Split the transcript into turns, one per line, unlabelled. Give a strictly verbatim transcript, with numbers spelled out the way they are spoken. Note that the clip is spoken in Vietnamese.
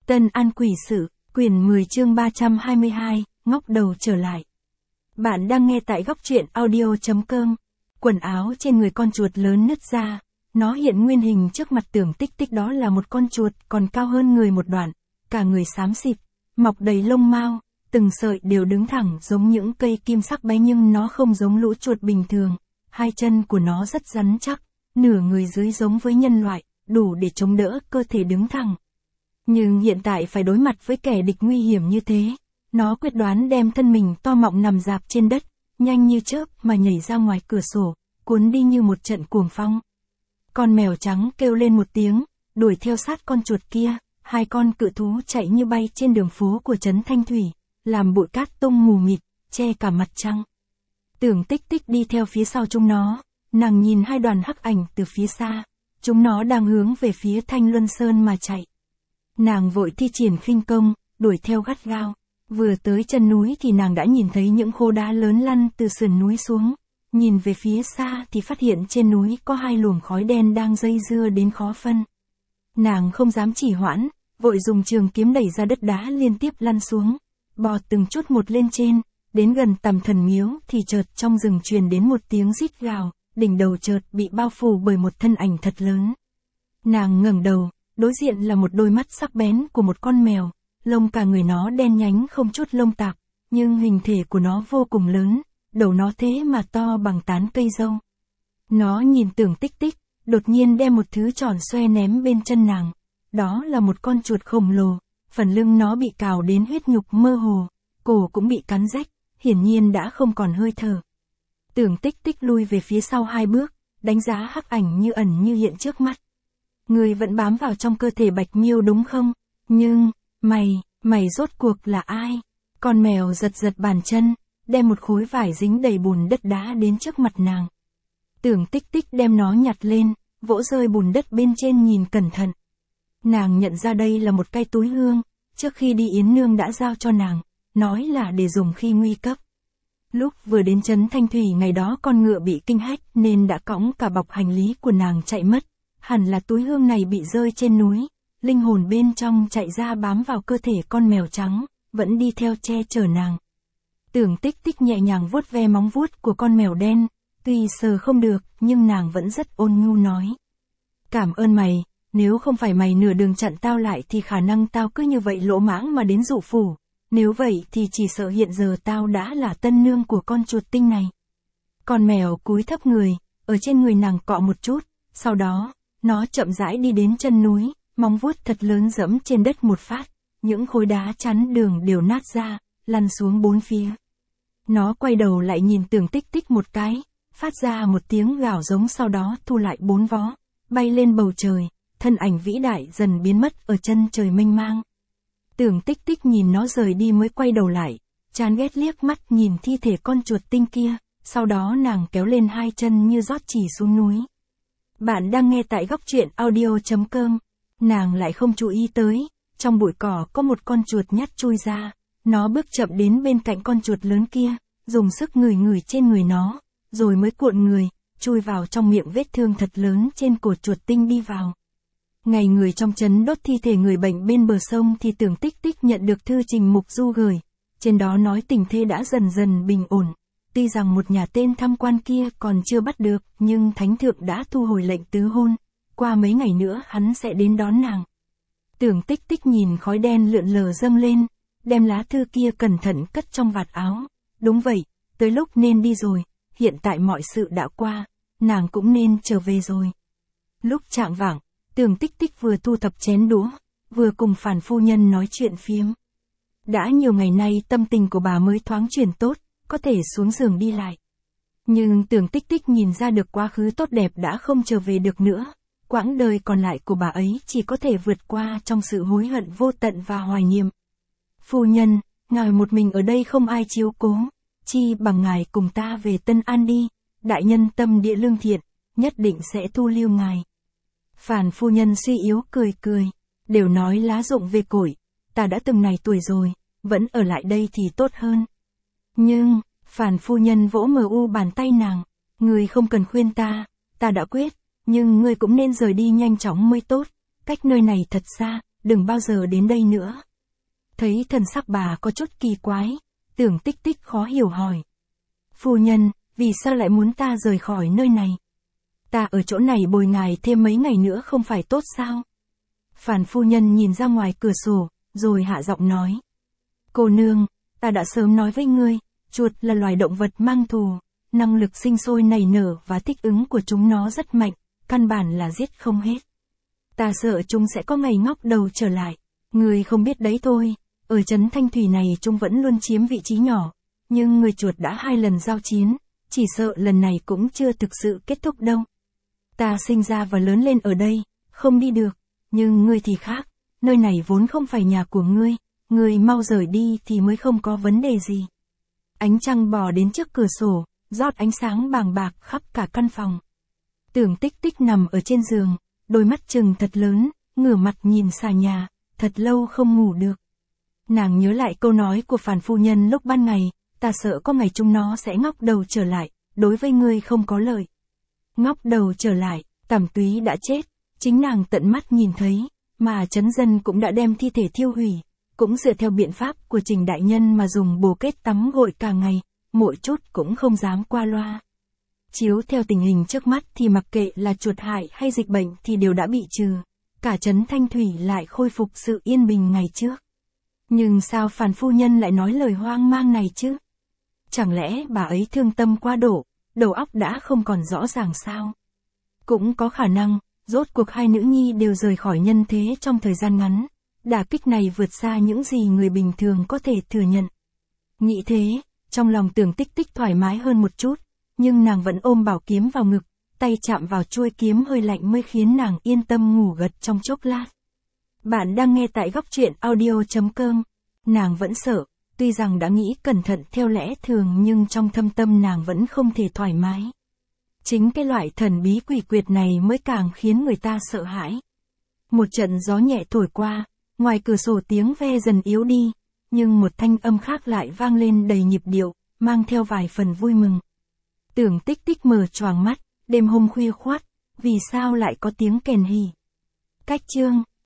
Tân An Quỷ Sự, quyển mười chương ba trăm hai mươi hai, ngóc đầu trở lại. Bạn đang nghe tại góc truyện audio chấm com. Quần áo trên người con chuột lớn nứt ra, nó hiện nguyên hình trước mặt Tưởng Tích Tích, đó là một con chuột còn cao hơn người một đoạn, cả người xám xịt, mọc đầy lông mao, từng sợi đều đứng thẳng giống những cây kim sắc bé, nhưng nó không giống lũ chuột bình thường, hai chân của nó rất rắn chắc, nửa người dưới giống với nhân loại, đủ để chống đỡ cơ thể đứng thẳng. Nhưng hiện tại phải đối mặt với kẻ địch nguy hiểm như thế, nó quyết đoán đem thân mình to mọng nằm rạp trên đất, nhanh như chớp mà nhảy ra ngoài cửa sổ, cuốn đi như một trận cuồng phong. Con mèo trắng kêu lên một tiếng, đuổi theo sát con chuột kia, hai con cự thú chạy như bay trên đường phố của trấn Thanh Thủy, làm bụi cát tung mù mịt, che cả mặt trăng. Tưởng Tích Tích đi theo phía sau chúng nó, nàng nhìn hai đoàn hắc ảnh từ phía xa, chúng nó đang hướng về phía Thanh Luân Sơn mà chạy. Nàng vội thi triển khinh công, đuổi theo gắt gao. Vừa tới chân núi thì nàng đã nhìn thấy những khô đá lớn lăn từ sườn núi xuống. Nhìn về phía xa thì phát hiện trên núi có hai luồng khói đen đang dây dưa đến khó phân. Nàng không dám trì hoãn, vội dùng trường kiếm đẩy ra đất đá liên tiếp lăn xuống, bò từng chút một lên trên, đến gần Tầm Thần Miếu thì chợt trong rừng truyền đến một tiếng rít gào, đỉnh đầu chợt bị bao phủ bởi một thân ảnh thật lớn. Nàng ngẩng đầu, đối diện là một đôi mắt sắc bén của một con mèo, lông cả người nó đen nhánh không chút lông tạp, nhưng hình thể của nó vô cùng lớn, đầu nó thế mà to bằng tán cây dâu. Nó nhìn Tưởng Tích Tích, đột nhiên đem một thứ tròn xoe ném bên chân nàng. Đó là một con chuột khổng lồ, phần lưng nó bị cào đến huyết nhục mơ hồ, cổ cũng bị cắn rách, hiển nhiên đã không còn hơi thở. Tưởng Tích Tích lui về phía sau hai bước, đánh giá hắc ảnh như ẩn như hiện trước mắt. Người vẫn bám vào trong cơ thể Bạch Miêu đúng không? Nhưng, mày, mày rốt cuộc là ai? Con mèo giật giật bàn chân, đem một khối vải dính đầy bùn đất đá đến trước mặt nàng. Tưởng Tích Tích đem nó nhặt lên, vỗ rơi bùn đất bên trên nhìn cẩn thận. Nàng nhận ra đây là một cái túi hương, trước khi đi Yến Nương đã giao cho nàng, nói là để dùng khi nguy cấp. Lúc vừa đến trấn Thanh Thủy ngày đó con ngựa bị kinh hách nên đã cõng cả bọc hành lý của nàng chạy mất. Hẳn là túi hương này bị rơi trên núi, linh hồn bên trong chạy ra bám vào cơ thể con mèo trắng, vẫn đi theo che chở nàng. Tưởng Tích Tích nhẹ nhàng vuốt ve móng vuốt của con mèo đen, tuy sờ không được nhưng nàng vẫn rất ôn nhu nói. Cảm ơn mày, nếu không phải mày nửa đường chặn tao lại thì khả năng tao cứ như vậy lỗ mãng mà đến dụ phủ, nếu vậy thì chỉ sợ hiện giờ tao đã là tân nương của con chuột tinh này. Con mèo cúi thấp người, ở trên người nàng cọ một chút, sau đó, nó chậm rãi đi đến chân núi, móng vuốt thật lớn giẫm trên đất một phát, những khối đá chắn đường đều nát ra, lăn xuống bốn phía. Nó quay đầu lại nhìn Tưởng Tích Tích một cái, phát ra một tiếng gào giống, sau đó thu lại bốn vó, bay lên bầu trời, thân ảnh vĩ đại dần biến mất ở chân trời mênh mang. Tưởng Tích Tích nhìn nó rời đi mới quay đầu lại, chán ghét liếc mắt nhìn thi thể con chuột tinh kia, sau đó nàng kéo lên hai chân như rót chỉ xuống núi. Bạn đang nghe tại góc truyện audio chấm com. Nàng lại không chú ý tới, trong bụi cỏ có một con chuột nhắt chui ra, nó bước chậm đến bên cạnh con chuột lớn kia, dùng sức ngửi ngửi trên người nó, rồi mới cuộn người, chui vào trong miệng vết thương thật lớn trên cổ chuột tinh đi vào. Ngày người trong trấn đốt thi thể người bệnh bên bờ sông thì Tưởng Tích Tích nhận được thư Trình Mục Du gửi, trên đó nói tình thế đã dần dần bình ổn. Tuy rằng một nhà tên tham quan kia còn chưa bắt được, nhưng Thánh Thượng đã thu hồi lệnh tứ hôn, qua mấy ngày nữa hắn sẽ đến đón nàng. Tưởng Tích Tích nhìn khói đen lượn lờ dâng lên, đem lá thư kia cẩn thận cất trong vạt áo. Đúng vậy, tới lúc nên đi rồi, hiện tại mọi sự đã qua, nàng cũng nên trở về rồi. Lúc chạng vạng, Tưởng Tích Tích vừa thu thập chén đũa, vừa cùng Phàn phu nhân nói chuyện phiếm. Đã nhiều ngày nay tâm tình của bà mới thoáng chuyển tốt, có thể xuống giường đi lại. Nhưng Tưởng Tích Tích nhìn ra được quá khứ tốt đẹp đã không trở về được nữa, quãng đời còn lại của bà ấy chỉ có thể vượt qua trong sự hối hận vô tận và hoài niệm. Phu nhân, ngài một mình ở đây không ai chiếu cố, chi bằng ngài cùng ta về Tân An đi, đại nhân tâm địa lương thiện, nhất định sẽ thu lưu ngài. Phàn phu nhân suy yếu cười cười, đều nói lá rụng về cội, ta đã từng này tuổi rồi, vẫn ở lại đây thì tốt hơn. Nhưng, Phàn phu nhân vỗ mờ u bàn tay nàng, ngươi không cần khuyên ta, ta đã quyết, nhưng ngươi cũng nên rời đi nhanh chóng mới tốt, cách nơi này thật xa, đừng bao giờ đến đây nữa. Thấy thần sắc bà có chút kỳ quái, Tưởng Tích Tích khó hiểu hỏi. Phu nhân, vì sao lại muốn ta rời khỏi nơi này? Ta ở chỗ này bồi ngài thêm mấy ngày nữa không phải tốt sao? Phàn phu nhân nhìn ra ngoài cửa sổ, rồi hạ giọng nói. Cô nương, ta đã sớm nói với ngươi, chuột là loài động vật mang thù, năng lực sinh sôi nảy nở và thích ứng của chúng nó rất mạnh, căn bản là giết không hết. Ta sợ chúng sẽ có ngày ngóc đầu trở lại. Ngươi không biết đấy thôi, ở trấn Thanh Thủy này chúng vẫn luôn chiếm vị trí nhỏ, nhưng người chuột đã hai lần giao chiến, chỉ sợ lần này cũng chưa thực sự kết thúc đâu. Ta sinh ra và lớn lên ở đây, không đi được, nhưng ngươi thì khác, nơi này vốn không phải nhà của ngươi, ngươi mau rời đi thì mới không có vấn đề gì. Ánh trăng bò đến trước cửa sổ, rót ánh sáng bàng bạc khắp cả căn phòng. Tưởng Tích Tích nằm ở trên giường, đôi mắt trừng thật lớn, ngửa mặt nhìn xà nhà, thật lâu không ngủ được. Nàng nhớ lại câu nói của Phàn phu nhân lúc ban ngày, ta sợ có ngày chúng nó sẽ ngóc đầu trở lại, đối với ngươi không có lợi. Ngóc đầu trở lại, Tẩm Túy đã chết, chính nàng tận mắt nhìn thấy, mà trấn dân cũng đã đem thi thể thiêu hủy, cũng dựa theo biện pháp của Trình đại nhân mà dùng bồ kết tắm gội cả ngày, mỗi chút cũng không dám qua loa. Chiếu theo tình hình trước mắt thì mặc kệ là chuột hại hay dịch bệnh thì đều đã bị trừ, cả trấn Thanh Thủy lại khôi phục sự yên bình ngày trước. Nhưng sao Phàn phu nhân lại nói lời hoang mang này chứ? Chẳng lẽ bà ấy thương tâm quá độ, đầu óc đã không còn rõ ràng sao? Cũng có khả năng, rốt cuộc hai nữ nhi đều rời khỏi nhân thế trong thời gian ngắn, đả kích này vượt xa những gì người bình thường có thể thừa nhận. Nghĩ thế, trong lòng Tưởng Tích Tích thoải mái hơn một chút, nhưng nàng vẫn ôm bảo kiếm vào ngực, tay chạm vào chuôi kiếm hơi lạnh mới khiến nàng yên tâm ngủ gật trong chốc lát. Bạn đang nghe tại góc truyện audio chấm com. Nàng vẫn sợ, tuy rằng đã nghĩ cẩn thận theo lẽ thường nhưng trong thâm tâm nàng vẫn không thể thoải mái. Chính cái loại thần bí quỷ quyệt này mới càng khiến người ta sợ hãi. Một trận gió nhẹ thổi qua, ngoài cửa sổ tiếng ve dần yếu đi, nhưng một thanh âm khác lại vang lên đầy nhịp điệu, mang theo vài phần vui mừng. Tưởng Tích Tích mở choàng mắt, đêm hôm khuya khoắt, vì sao lại có tiếng kèn hỉ? Cách chương